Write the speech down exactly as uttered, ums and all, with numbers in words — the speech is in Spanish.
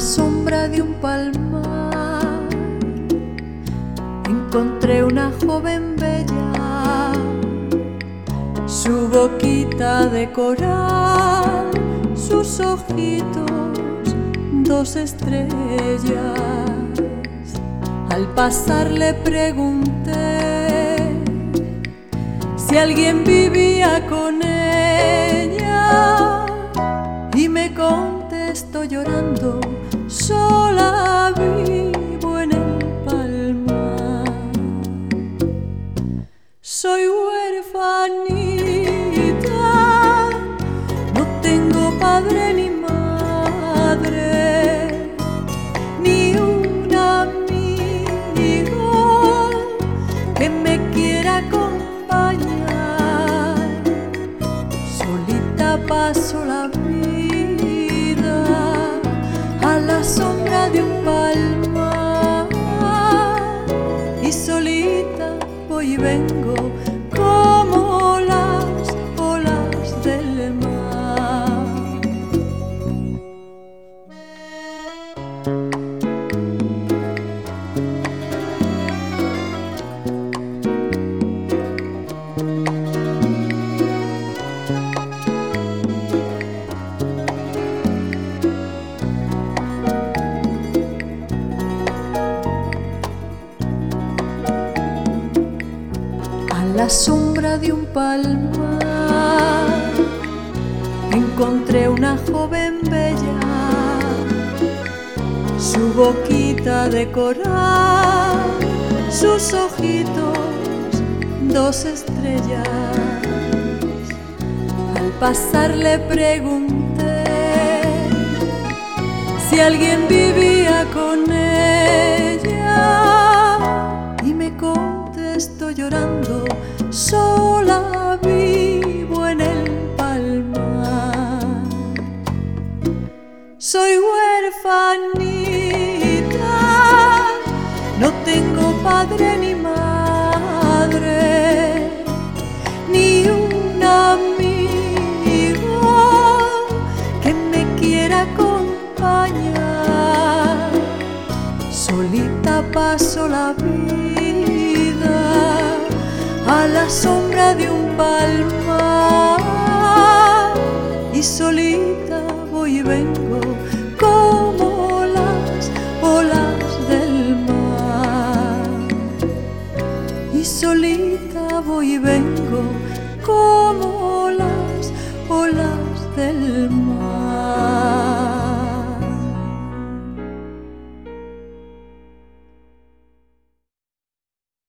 sombra de un palmar encontré una joven bella, su boquita de coral, sus ojitos, dos estrellas. Al pasar le pregunté si alguien vivía con ella y me contestó llorando: sola vivo en el palmar. Soy huerfanita, no tengo padre ni madre, ni un amigo que me quiera acompañar. Solita paso la vida a la sombra de un palmar, y solita voy y vengo como las olas del mar. A la sombra de un palmar encontré una joven bella, su boquita de coral, sus ojitos, dos estrellas. Al pasar le pregunté si alguien vivía con ella y me contestó llorando: sola vivo en el palmar. Soy huerfanita, no tengo padre ni madre, ni un amigo que me quiera acompañar. Solita paso la vida a la sombra de un palmar, y solita voy y vengo como las olas del mar. Y solita voy y vengo como